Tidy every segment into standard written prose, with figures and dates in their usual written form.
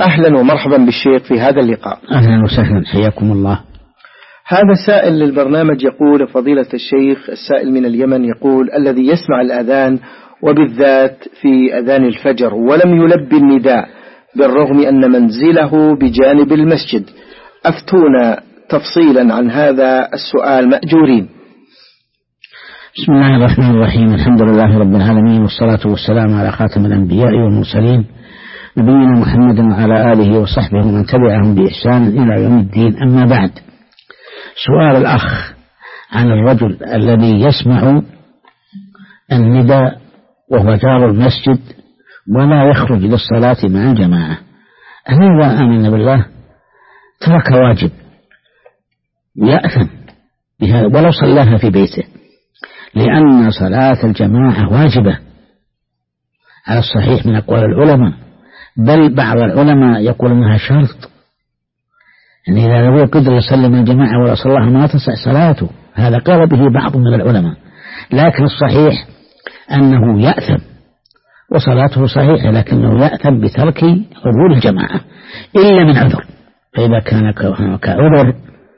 أهلا ومرحبا بالشيخ في هذا اللقاء. أهلا وسهلا، حياكم الله. هذا سائل للبرنامج يقول: فضيلة الشيخ، السائل من اليمن يقول: الذي يسمع الأذان وبالذات في أذان الفجر ولم يلبي النداء بالرغم أن منزله بجانب المسجد، أفتونا تفصيلا عن هذا السؤال مأجورين. بسم الله الرحمن الرحيم، الحمد لله رب العالمين، والصلاة والسلام على خاتم الأنبياء والمرسلين نبينا محمد وعلى آله وصحبه ومن تبعهم بإحسان إلى يوم الدين. أما بعد، سؤال الأخ عن الرجل الذي يسمع النداء وهو جار المسجد ولا يخرج للصلاة مع الجماعة، هذا آمن بالله ترك واجب يأثم بها ولو صلاها في بيته، لأن صلاة الجماعة واجبة على الصحيح من أقوال العلماء، بل بعض العلماء يقول أنها شرط، يعني إذا لم يقدر يصلي من الجماعة ولا صلاها ما تصح صلاته، هذا قال به بعض من العلماء، لكن الصحيح أنه يأثم وصلاته صحيحة، لكنه يأثم بترك حضور الجماعة إلا من عذر، فإذا كان كعذر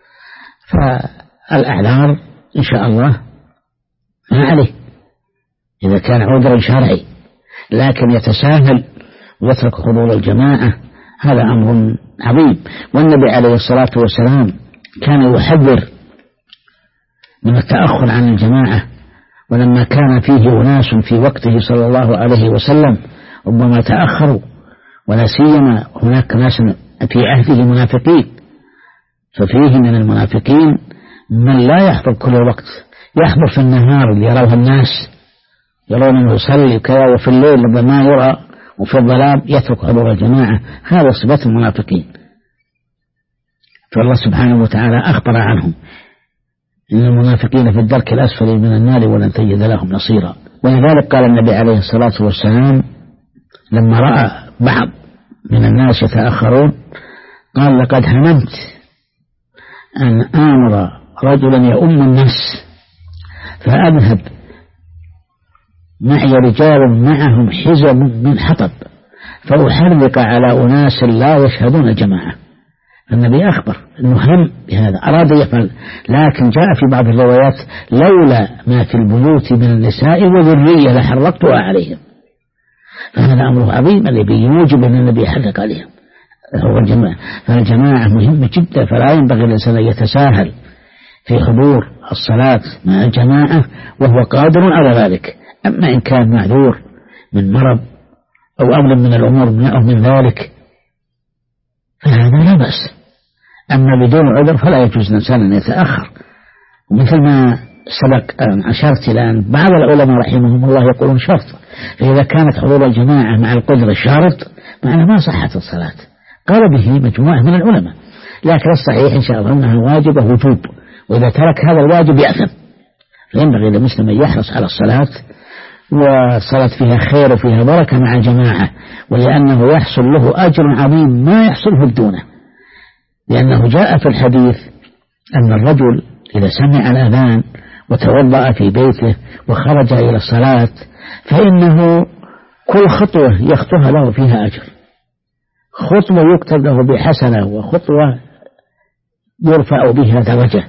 فالأعذار إن شاء الله ما عليه إذا كان عذر شرعي، لكن يتساهل ويترك حضور الجماعة هذا أمر عظيم. والنبي عليه الصلاة والسلام كان يحذر من التأخر عن الجماعة، ولما كان فيه أناس في وقته صلى الله عليه وسلم ربما تأخروا، ولا سيما هناك ناس في عهده منافقين، ففيه من المنافقين من لا يحضر كل وقت، يحضر في النهار ليروه الناس يرون أنه يصلي كذا، وفي الليل لما يرى وفي الظلام يترك حضور الجماعة، هذا صفة المنافقين. فالله سبحانه وتعالى أخبر عنهم إن المنافقين في الدرك الأسفل من النار ولن تجد لهم نصيرا. ولذلك قال النبي عليه الصلاة والسلام لما رأى بعض من الناس يتأخرون قال: لقد هممت أن آمر رجلا يؤم الناس فأذهب معي رجال معهم حزم من حطب فأحرق على أناس لا يشهدون الجماعة. النبي أخبر أنه هم بهذا، أراد يفعل، لكن جاء في بعض الروايات: لولا ما في البيوت من النساء وذرية لحرقتها عليهم. فهذا أمر عظيم الذي يوجب أن النبي يحرق عليهم هو الجماعة. فالجماعة مهمة جدا، فلا ينبغي الإنسان أن يتساهل في حضور الصلاة مع الجماعة وهو قادر على ذلك. أما إن كان معذور من مرض أو أمر من الأمور من ذلك فهذا لا بأس، أما بدون عذر فلا يجوز الإنسان أن يتأخر. ومثل ما سبق أن أشرت الآن بعض العلماء رحمهم الله يقولون شرط، فإذا كانت حضور الجماعة مع القدرة شرط معنى ما صحت الصلاة، قال به مجموعة من العلماء، لكن الصحيح إن شاء الله أنها واجبة وجوب، وإذا ترك هذا الواجب يأثم. فينبغي للمسلم أن يحرص على الصلاة، والصلاة فيها خير وفيها بركة مع الجماعة، ولأنه يحصل له أجر عظيم ما يحصله بدونه، لأنه جاء في الحديث أن الرجل إذا سمع الأذان وتوضأ في بيته وخرج إلى الصلاة فإنه كل خطوة يخطوها له فيها أجر، خطوة يكتب له بحسنة، وخطوة يرفع بها درجة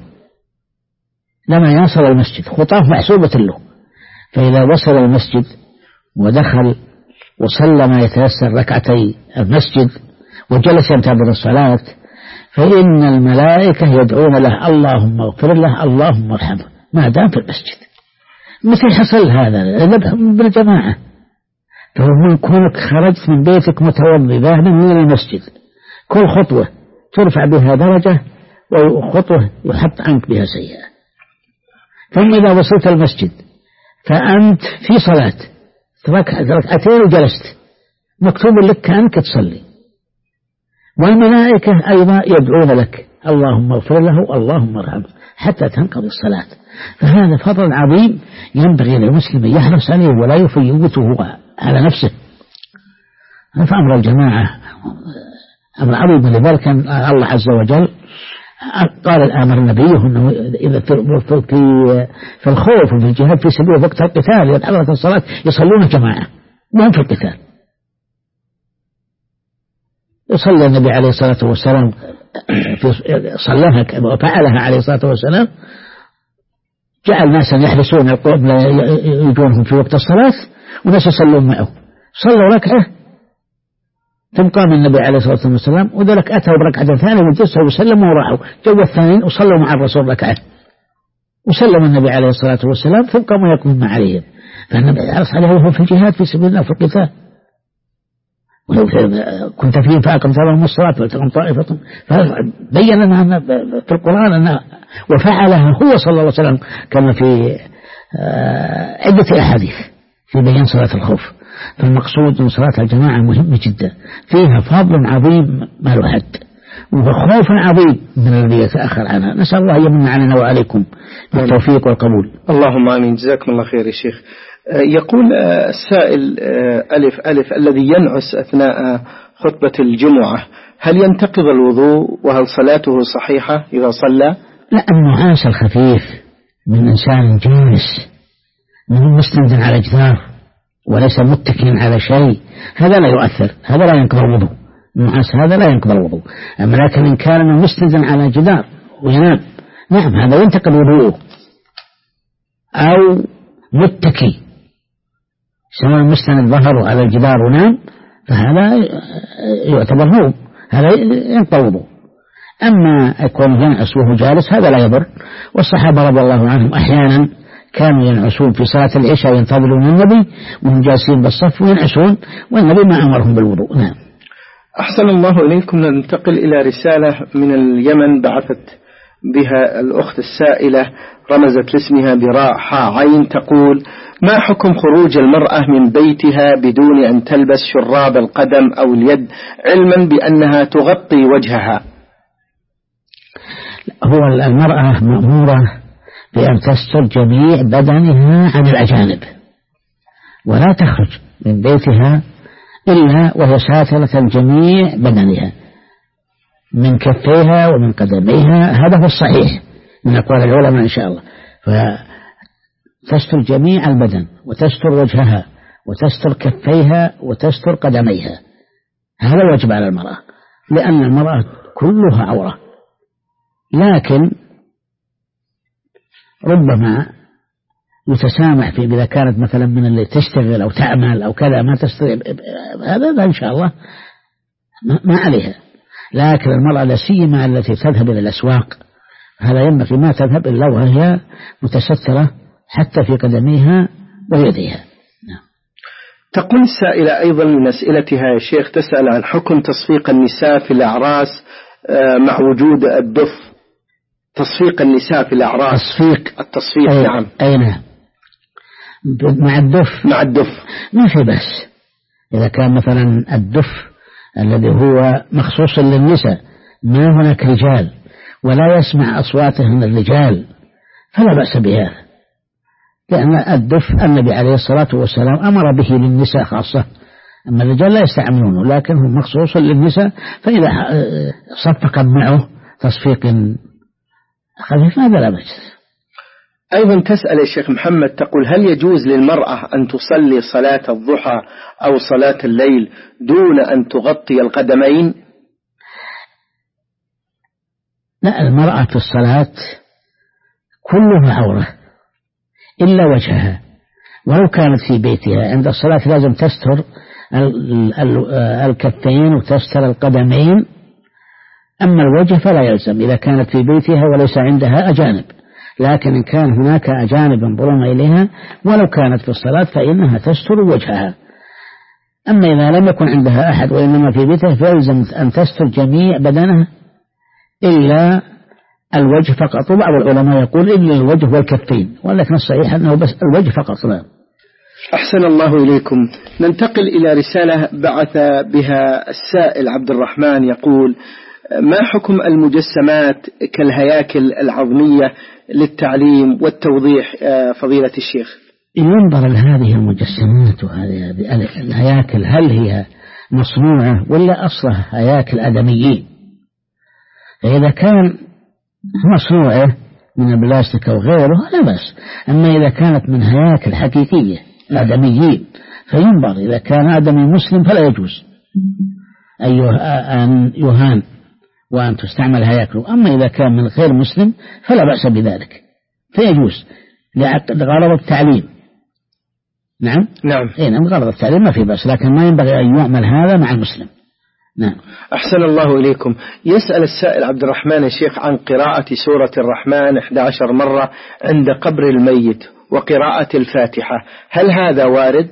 لما يصل المسجد، خطاه محسوبة له. فإذا وصل المسجد ودخل وصلى ما يتيسر ركعتي المسجد وجلس ينتظر الصلاة فإن الملائكة يدعون له: اللهم اغفر له، اللهم ارحمه، ما دام في المسجد. مثل حصل هذا بالجماعة، فمن كونك خرجت من بيتك متوضئ ذاهبا من المسجد كل خطوة ترفع بها درجة وخطوة يحط عنك بها سيئة. ثم إذا وصلت المسجد فأنت في صلاة ركعتين وجلست مكتوب لك كأنك تصلي، والملائكة أيضا يدعون لك: اللهم اغفر له، اللهم ارحمه، حتى تنقضي الصلاة. فهذا فضل عظيم ينبغي للمسلم يحرص عليه ولا يفوته على نفسه. فأمر الجماعة أمر عظيم، لذلك الله عز وجل قال أمر نبيه أنه إذا في الخوف وفي الجهاد في سبيل وقت القتال يتحرك الصلاة يصلون جماعة وهم في القتال. صلى النبي عليه الصلاة والسلام صلىها وفعلها عليه الصلاة والسلام، جعل ناسا يحرسون القوم لا يجونهم في وقت الصلاة وناس يصلون معه، صلوا ركعة ثم قام النبي عليه الصلاة والسلام وذلك أتوا بركعة ثانية وجلسوا وسلموا وراحوا، جو الثانيين وصلوا مع الرسول ركعة وسلم النبي عليه الصلاة والسلام ثم قاموا يقومون عليهم. فالنبي حرص عليه في الجهاد في سبيل الله في القتال، ولو كنت فيهم فأقمت لهم الصلاة فلتقم طائفة، فبين لنا في القرآن أنه وفعلها هو صلى الله عليه وسلم كما في عدة أحاديث في بيان صلاة الخوف. فالمقصود أن صلاة الجماعة مهمة جدا، فيها فضل عظيم ما له حد وخوف عظيم من الذي يتأخر عنها. نسأل الله يمن علينا وعليكم بالتوفيق والقبول. اللهم آمين. جزاكم الله خير يا شيخ. يقول السائل ألف الذي ينعس أثناء خطبة الجمعة هل ينتقض الوضوء وهل صلاته صحيحة إذا صلى؟ لا، النعاس الخفيف من إنسان جالس من مستند على جدار وليس متكئا على شيء هذا لا يؤثر، هذا لا ينقض الوضوء، النعاس هذا لا ينقض الوضوء. أما لكن إن كان مستندا على جدار وينام نعم هذا ينتقض وضوءه، أو متكي سواء مستند ظهره على الجدار ونام فهذا يعتبر نوم، هذا ينقض الوضوء. أما يكون ينعس وهو جالس هذا لا يضر، والصحابة رضي الله عنهم أحيانا كانوا ينعسون في صلاة العشاء ينتظرون النبي وهم جالسين بالصف وينعسون والنبي ما أمرهم بالوضوء. نعم. أحسن الله إليكم. ننتقل إلى رسالة من اليمن بعثت بها الأخت السائلة رمزت لاسمها براء حاء عين، تقول: ما حكم خروج المرأة من بيتها بدون أن تلبس شراب القدم أو اليد علما بأنها تغطي وجهها؟ هو المرأة مأمورة بأن تستر جميع بدنها عن الأجانب ولا تخرج من بيتها إلا وهي ساترة جميع بدنها من كفيها ومن قدميها، هذا هو الصحيح من أقوال العلماء إن شاء الله. فتستر جميع البدن وتستر وجهها وتستر كفيها وتستر قدميها، هذا واجب على المرأة لأن المرأة كلها عورة. لكن ربما يتسامح في إذا كانت مثلا من اللي تشتغل أو تعمل أو كذا ما تستطيع هذا إن شاء الله ما عليها. لكن المرأة لا سيما التي تذهب إلى الأسواق هذا ينبغي ما تذهب إلا وهي متسترة حتى في قدميها ويديها. تقول السائلة أيضا من أسئلتها يا شيخ تسأل عن حكم تصفيق النساء في الأعراس مع وجود الدف. تصفيق النساء في الأعراس التصفيق نعم. أي نعم مع الدف ما في بس. إذا كان مثلا الدف الذي هو مخصوص للنساء ما هناك رجال ولا يسمع أصواتهم الرجال فلا بأس بها، لأن الدف النبي عليه الصلاة والسلام أمر به للنساء خاصة، أما الرجال لا يستعملونه لكن هم مخصوص للنساء، فإذا صفق معه تصفيق خفيف ماذا لا بأس. أيضا تسأل الشيخ محمد تقول: هل يجوز للمرأة أن تصلي صلاة الضحى أو صلاة الليل دون أن تغطي القدمين؟ لا، المرأة في الصلاة كلها عورة إلا وجهها، ولو كانت في بيتها عند الصلاة لازم تستر الكفين وتستر القدمين، أما الوجه فلا يلزم إذا كانت في بيتها وليس عندها أجانب. لكن إن كان هناك أجانب انظرون إليها ولو كانت في الصلاة فإنها تستر وجهها. أما إذا لم يكن عندها أحد وإنما في بيتها فيلزم أن تستر جميع بدنها إلا الوجه فقط، وبعض العلماء يقول إلا الوجه والكفين، ولكن الصحيح أنه بس الوجه فقط. لا. أحسن الله إليكم. ننتقل إلى رسالة بعث بها السائل عبد الرحمن يقول: ما حكم المجسمات كالهياكل العظمية للتعليم والتوضيح فضيلة الشيخ؟ ينظر لهذه المجسمات وهذه الهياكل هل هي مصنوعة ولا أصلها هياكل آدميين. فإذا كان مصنوعة من البلاستيك أو غيره لا بأس، أما إذا كانت من هياكل حقيقية آدميين فينظر، إذا كان آدمي مسلم فلا يجوز، أن يهان وأن تستعمل هياكله. أما إذا كان من غير مسلم فلا بأس بذلك، فيجوز لغرض التعليم. نعم نعم غرض التعليم ما في بأس، لكن ما ينبغي أن يعمل هذا مع المسلم. نعم. أحسن الله إليكم. يسأل السائل عبد الرحمن يا شيخ عن قراءة سورة الرحمن 11 مرة عند قبر الميت وقراءة الفاتحة، هل هذا وارد؟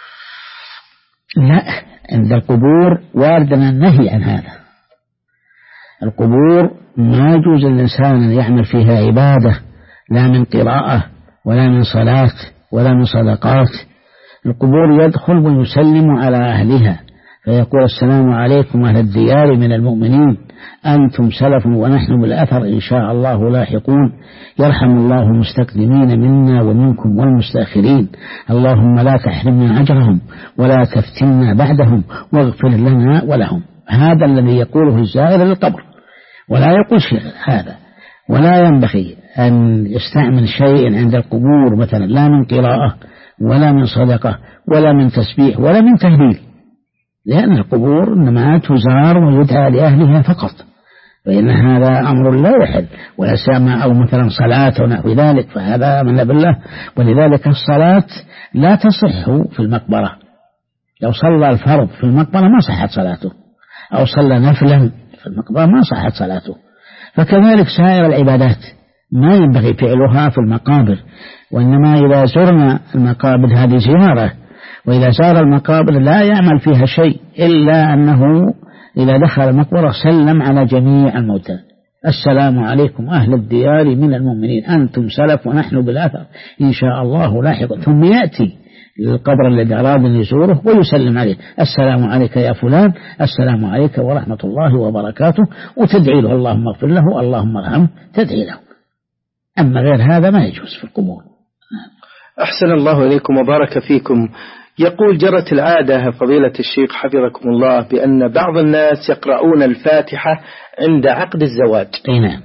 لا، عند القبور وارد النهي عن هذا. القبور ما يجوز للإنسان أن يعمل فيها عبادة، لا من قراءة ولا من صلاة ولا من صدقات. القبور يدخل ويسلم على أهلها فيقول السلام عليكم أهل الديار من المؤمنين أنتم سلف ونحن بالأثر إن شاء الله لاحقون، يرحم الله المستقدمين منا ومنكم والمستأخرين، اللهم لا تحرمنا أجرهم ولا تفتنا بعدهم واغفر لنا ولهم. هذا الذي يقوله الزائر للقبر، ولا يقول شيء هذا. ولا ينبغي أن يستعمل شيء عند القبور مثلا، لا من قراءة ولا من صدقة ولا من تسبيح ولا من تهليل، لأن القبور إنما تزار ويدعى لأهلها فقط، فإن هذا أمر لا يحل. ولا سمع أو مثلا صلاة ونحو ذلك فهذا من بالله. ولذلك الصلاة لا تصح في المقبرة، لو صلى الفرض في المقبرة ما صحت صلاته، أو صلى نفلا في المقبرة ما صحت صلاته. فكذلك سائر العبادات ما ينبغي فعلها في المقابر، وإنما إذا زرنا المقابر هذه زيارة، وإذا زار المقابر لا يعمل فيها شيء إلا أنه إذا دخل المقبرة سلم على جميع الموتى، السلام عليكم أهل الديار من المؤمنين أنتم سلف ونحن بالأثر إن شاء الله لاحق، ثم يأتي للقبر الذي أراد أن يزوره ويسلم عليه، السلام عليك يا فلان، السلام عليك ورحمة الله وبركاته، وتدعي له اللهم اغفر له اللهم ارحمه، تدعي له. أما غير هذا ما يجوز في القبور. أحسن الله إليكم وبارك فيكم. يقول جرت العادة فضيلة الشيخ حفظكم الله بأن بعض الناس يقرؤون الفاتحة عند عقد الزواج. نعم،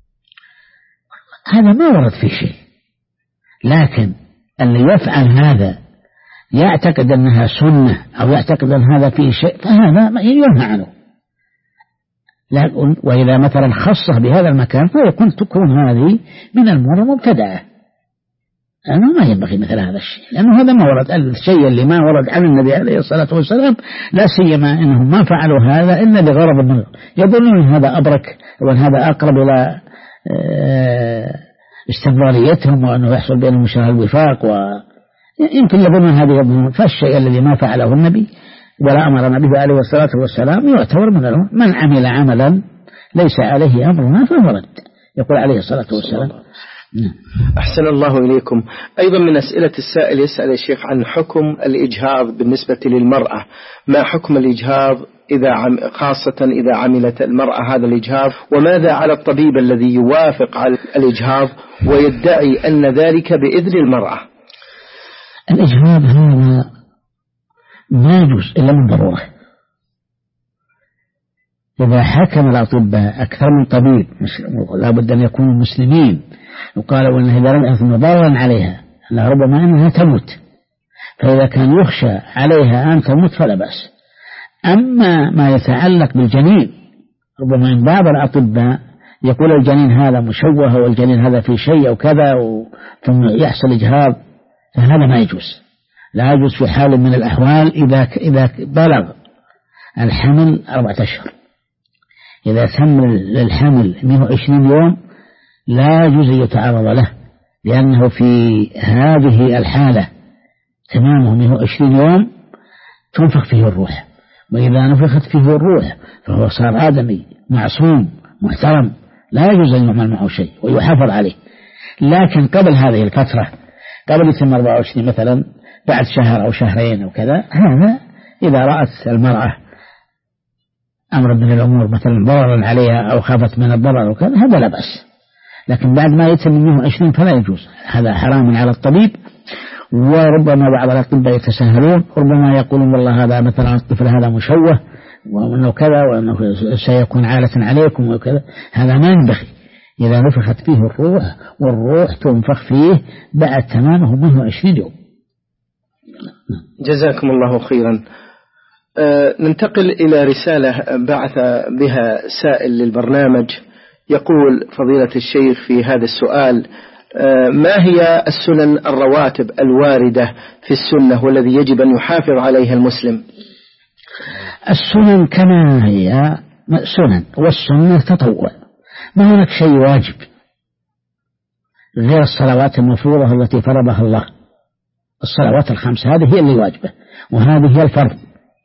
هذا ما ورد فيه شيء، لكن اللي يفعل هذا يعتقد أنها سنة أو يعتقد أن هذا فيه شيء فهذا ينهى عنه. وإذا مثلا خصه بهذا المكان تكون هذه من الأمور المبتدعة، أنه ما ينبغي مثل هذا الشيء، لأنه هذا ما ورد. الشيء اللي ما ورد عن النبي عليه الصلاة والسلام، لا سيما أنهم ما فعلوا هذا إلا بغرض النظر، يظنون هذا أبرك وأن هذا أقرب إلى استمراريتهم وأنه يحصل بينهم الوفاق، ويمكن يظنون هذه يظنون. فالشيء الذي ما فعله النبي ولا أمرنا به عليه الصلاة والسلام يعتبر من عمل عملا ليس عليه أمرنا فهو رد، يقول عليه الصلاة والسلام. أحسن الله إليكم. أيضا من أسئلة السائل يسأل الشيخ عن حكم الإجهاض بالنسبة للمرأة، ما حكم الإجهاض خاصة إذا عملت المرأة هذا الإجهاض، وماذا على الطبيب الذي يوافق على الإجهاض ويدعي أن ذلك بإذن المرأة؟ الإجهاض هذا ما يجوز إلا من ضرورة. إذا حكم الأطباء أكثر من طبيب لا بد أن يكونوا مسلمين، وقالوا أنه إذا لم يكن ضررا عليها ربما أنها تموت، فإذا كان يخشى عليها أن تموت فلا بأس. أما ما يتعلق بالجنين ربما من بعض الأطباء يقول الجنين هذا مشوه والجنين هذا في شيء أو كذا ثم يحصل إجهاض، فهذا ما يجوز. لا يجوز في حال من الأحوال إذا بلغ الحمل 4 أشهر، إذا تم للحمل 120 يوم لا يجوز أن يتعرض له، لأنه في هذه الحالة تمامه 120 يوم تنفخ فيه الروح، وإذا نفخت فيه الروح فهو صار آدمي معصوم محترم لا يجوز أن يعمل معه شيء ويحافظ عليه. لكن قبل هذه الفترة، قبل يتم 24 مثلا، بعد شهر أو شهرين أو كذا، هذا إذا رأت المرأة أمر من الأمور مثلا ضررا عليها أو خافت من الضرر وكذا هذا لا بأس. لكن بعد ما يتم 120 فلا يجوز، هذا حرام على الطبيب. وربما بعض الأطباء يتساهلون، ربما يقولون والله هذا مثلا الطفل هذا مشوه وأنه كذا وأنه سيكون عالة عليكم وكذا، هذا ما ينبغي. إذا نفخت فيه الروح، والروح تنفخ فيه بعد تمامه 120 يوم. جزاكم الله خيرا. ننتقل إلى رسالة بعث بها سائل للبرنامج، يقول فضيلة الشيخ في هذا السؤال: ما هي السنن الرواتب الواردة في السنة والذي يجب أن يحافظ عليها المسلم؟ السنن كما هي سنن، والسنة تطوع، ما هناك شيء واجب غير الصلوات المفروضة التي فرضها الله. الصلوات الخمس هذه هي اللي واجبة، وهذه هي الفرض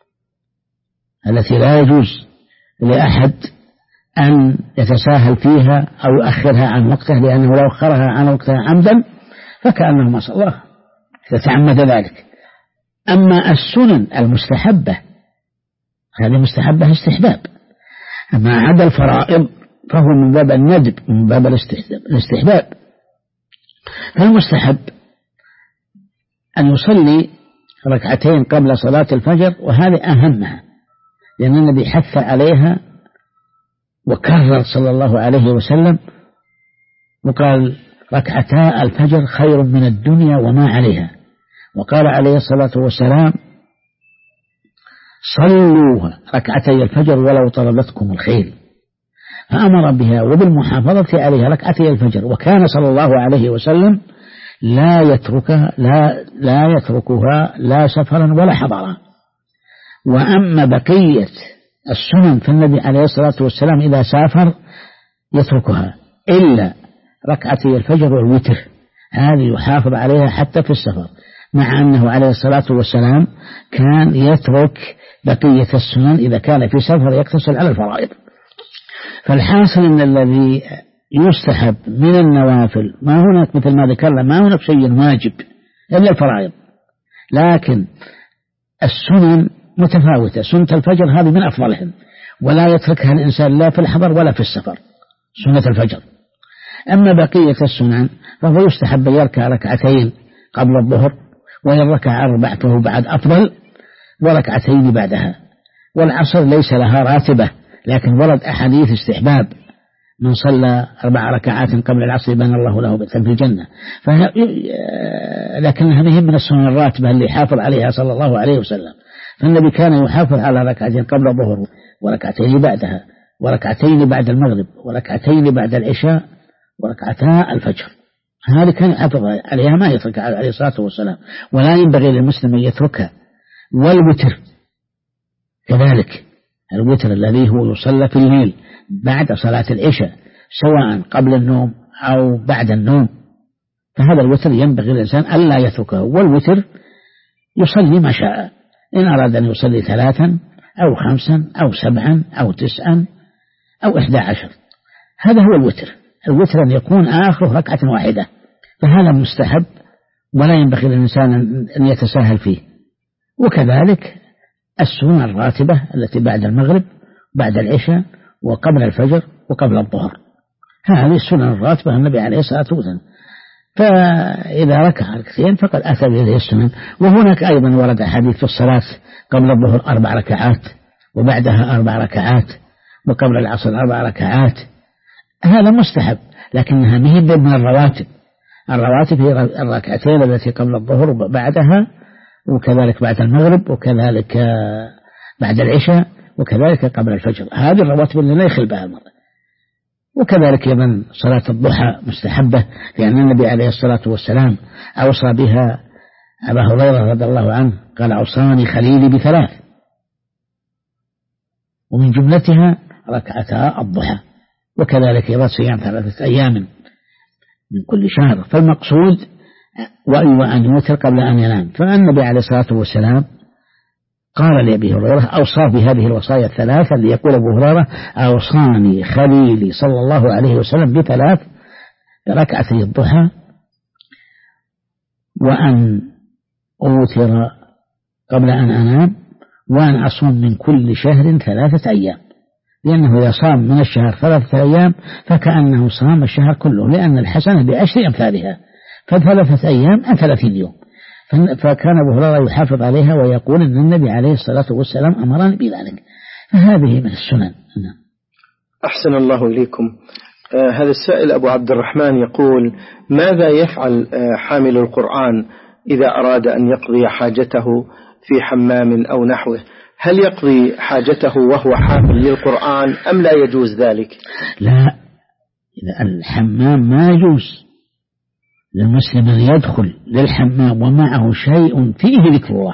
التي لا يجوز لأحد أن يتساهل فيها أو يؤخرها عن وقتها، لأنه لو أخرها عن وقتها عمدا فكأنه ما صلى، تتعمد ذلك. أما السنن المستحبة هذه مستحبة استحباب، أما عدا الفرائض فهو من باب الندب، من باب الاستحباب. فالمستحب أن يصلي ركعتين قبل صلاة الفجر، وهذه أهمها، لأن النبي حث عليها وكرر صلى الله عليه وسلم وقال: ركعتا الفجر خير من الدنيا وما عليها. وقال عليه الصلاة والسلام: صلوا ركعتي الفجر ولو طلبتكم الخيل. فأمر بها وبالمحافظة عليها ركعتي الفجر، وكان صلى الله عليه وسلم لا يتركها لا سفرا ولا حضرا. وأما بقية السنن فالنبي عليه الصلاة والسلام إذا سافر يتركها إلا ركعتي الفجر والوتر، هذه يحافظ عليها حتى في السفر، مع أنه عليه الصلاة والسلام كان يترك بقية السنن إذا كان في سفر يقتصر على الفرائض. فالحاصل أن الذي يستحب من النوافل ما هناك مثل ما ذكرنا، ما هناك شيء واجب إلا الفرائض، لكن السنن متفاوتة. سنة الفجر هذه من أفضلهم، ولا يتركها الإنسان لا في الحضر ولا في السفر، سنة الفجر. أما بقية السنن فهو يستحب يركع ركعتين قبل الظهر، وإن ركع 4 فهو بعد أفضل، وركعتين بعدها. والعصر ليس لها راتبة، لكن ورد أحاديث استحباب: من صلى 4 ركعات قبل العصر بنى الله له بيتا في الجنة. لكنها مهم من السنن الراتبة اللي حافظ عليها صلى الله عليه وسلم. فالنبي كان يحافظ على ركعتين قبل الظهر، وركعتين بعدها، وركعتين بعد المغرب، وركعتين بعد العشاء، وركعتا الفجر. هذه كان يحافظ عليها، ما يتركها عليه الصلاة والسلام، ولا ينبغي للمسلم أن يتركها. والوتر كذلك، الوتر الذي هو يصلى في الليل بعد صلاة العشاء سواء قبل النوم أو بعد النوم، فهذا الوتر ينبغي الإنسان ألا يتركه. والوتر يصلي ما شاء، إن أراد أن يصلي 3 أو 5 أو 7 أو 9 أو 11، هذا هو الوتر. الوتر أن يكون آخره ركعة واحدة، فهذا مستحب ولا ينبغي للإنسان أن يتساهل فيه. وكذلك السنة الراتبة التي بعد المغرب، بعد العشاء، وقبل الفجر، وقبل الظهر، هذه السنة الراتبة النبي عليه الصلاة والسلام. فإذا ركع ركعتين فقد أتى بهذه السنن. وهناك أيضا ورد حديث في الصلاة قبل الظهر 4 ركعات، وبعدها 4 ركعات، وقبل العصر 4 ركعات، هذا مستحب، لكنها مهي من الرواتب. الرواتب هي الركعتين التي قبل الظهر وبعدها، وكذلك بعد المغرب، وكذلك بعد العشاء، وكذلك قبل الفجر. هذه الرواتب اللي لا يخل بها المرء. وكذلك أيضا صلاة الضحى مستحبة، لأن النبي عليه الصلاة والسلام أوصى بها أبا هريرة رضي الله عنه، قال: أوصاني خليلي ب3، ومن جملتها ركعتا الضحى. وكذلك أيضا صيام 3 أيام من كل شهر. فالمقصود وأن يوتر قبل أن ينام. فالنبي عليه الصلاة والسلام قال لأبي هريرة، أوصى بهذه الوصايا الثلاثة، ليقول أبو هريرة: أوصاني خليلي صلى الله عليه وسلم ب3 ركعتي الضحى، وأن أوتر قبل أن أنام، وأن أصوم من كل شهر 3 أيام، لأنه إذا صام من الشهر 3 أيام فكأنه صام الشهر كله، لأن الحسنة ب10 أمثالها، ف3 أيام 30 يوم. فكان أبو هريرة يحافظ عليها ويقول أن النبي عليه الصلاة والسلام أمرنا بذلك. فهذه من السنن. أحسن الله إليكم. هذا السائل أبو عبد الرحمن يقول: ماذا يفعل حامل القرآن إذا أراد أن يقضي حاجته في حمام أو نحوه، هل يقضي حاجته وهو حافظ للقرآن أم لا يجوز ذلك؟ لا، إذا الحمام ما يجوز للمسلم أن يدخل للحمام ومعه شيء فيه ذكر الله.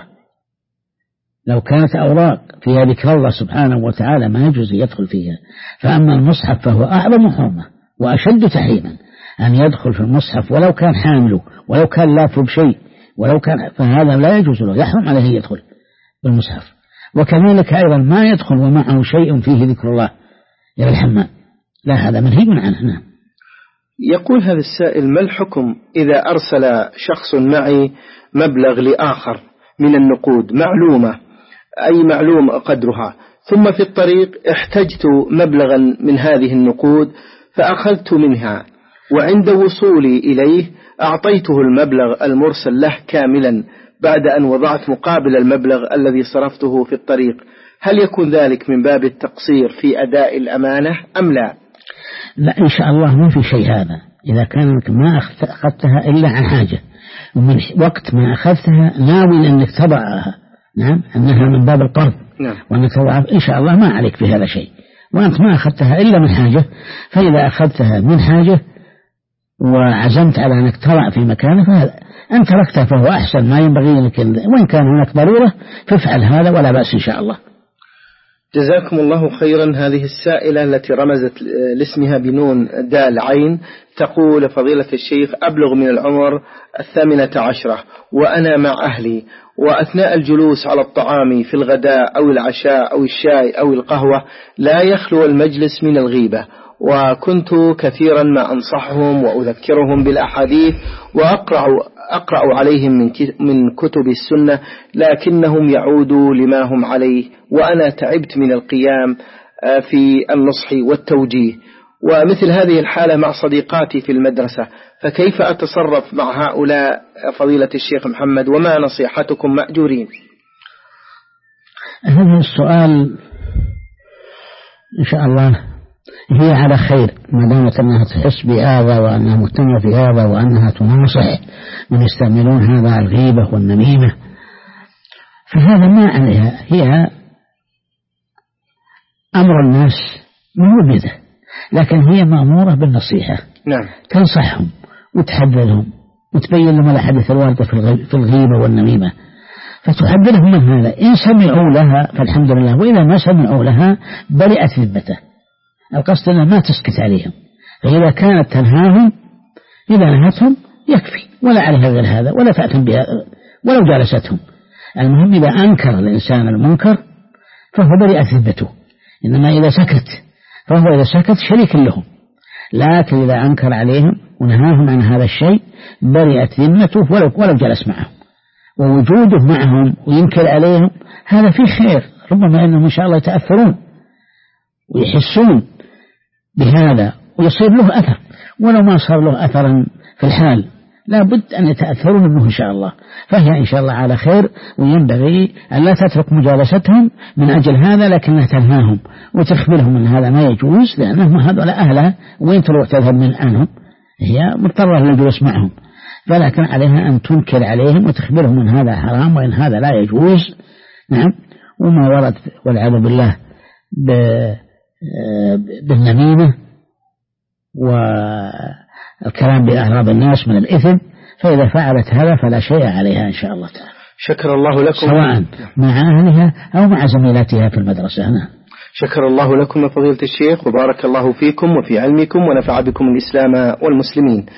لو كانت أوراق فيها ذكر الله سبحانه وتعالى ما يجوز يدخل فيها. فأما المصحف فهو أعظم حرمة وأشد تحريما، أن يدخل في المصحف ولو كان حامله ولو كان لافه بشيء ولو كان، فهذا لا يجوز له، يحرم عليه يدخل بالمصحف. وكذلك أيضا ما يدخل ومعه شيء فيه ذكر الله إلى الحمام، لا، هذا منهي عنه. نعم. يقول هذا السائل: ما الحكم إذا أرسل شخص معي مبلغ لآخر من النقود معلومة، أي معلوم قدرها، ثم في الطريق احتجت مبلغا من هذه النقود فأخذت منها، وعند وصولي إليه أعطيته المبلغ المرسل له كاملا بعد أن وضعت مقابل المبلغ الذي صرفته في الطريق، هل يكون ذلك من باب التقصير في أداء الأمانة أم لا؟ لا، إن شاء الله ما في شيء هذا. إذا كانت ما أخذتها إلا عن حاجة، ومن وقت ما أخذتها ناوي أنك تضعها، نعم، أنها من باب القرض، نعم، وأنك تضعها، إن شاء الله ما عليك في هذا شيء. وأنت ما أخذتها إلا من حاجة، فإذا أخذتها من حاجة وعزمت على أنك تضع في مكانه فهذا أن تركتها فهو أحسن. ما ينبغي لك، وإن كان هناك ضرورة فافعل هذا ولا بأس إن شاء الله. جزاكم الله خيرا. هذه السائلة التي رمزت لاسمها بنون دال عين تقول: فضيلة الشيخ، أبلغ من العمر 18 وأنا مع أهلي، وأثناء الجلوس على الطعام في الغداء أو العشاء أو الشاي أو القهوة لا يخلو المجلس من الغيبة، وكنت كثيرا ما أنصحهم وأذكرهم بالأحاديث وأقرأ عليهم من كتب السنة، لكنهم يعودوا لما هم عليه، وأنا تعبت من القيام في النصح والتوجيه. ومثل هذه الحالة مع صديقاتي في المدرسة، فكيف أتصرف مع هؤلاء فضيلة الشيخ محمد، وما نصيحتكم مأجورين؟ هذا السؤال إن شاء الله هي على خير، ما دامت أنها تحس بهذا وأنها مهتمة في هذا وأنها تناصح من يستعملون هذا الغيبة والنميمة، فهذا ما عليها، هي أمر الناس مو بده، لكن هي مأمورة بالنصيحة. نعم. تنصحهم وتحذرهم وتبين لهم الأحاديث الواردة في الغيبة والنميمة، فتحذرهم من هذا. إن سمعوا لها فالحمد لله، وإذا ما سمعوا لها برئت ذمته. القصد أنها ما تسكت عليهم، فإذا كانت تنهاهم، إذا نهتهم يكفي، ولا عليها غير هذا، ولا تأتم بها ولو جالستهم. المهم إذا أنكر الإنسان المنكر فهو برئت ذمته، إنما إذا سكت فهو إذا سكت شريك لهم. لكن إذا أنكر عليهم ونهاهم عن هذا الشيء برئت ذمته ولو جلس معهم. ووجوده معهم وينكر عليهم هذا فيه خير، ربما أنهم إن شاء الله يتأثرون ويحسون بهذا ويصير له أثر، ولو ما صار له أثرا في الحال لا بد أن يتأثرون منه إن شاء الله. فهي إن شاء الله على خير، وينبغي أن لا تترك مجالستهم من أجل هذا، لكنها تنهاهم وتخبرهم أن هذا ما يجوز، لأنهم هذول أهلها، وين تروح تذهب من عنهم؟ هي مضطرة للجلوس معهم، فلكن عليها أن تنكر عليهم وتخبرهم أن هذا حرام وأن هذا لا يجوز. نعم. وما ورد والعياذ بالله بالنميمة والكلام بأعراض الناس من الإثم، فإذا فعلت هذا فلا شيء عليها إن شاء الله تعالى. شكر الله لكم، سواء مع أهلها أو مع زميلاتها في المدرسة. شكر الله لكم فضيلة الشيخ، وبارك الله فيكم وفي علمكم، ونفع بكم الإسلام والمسلمين.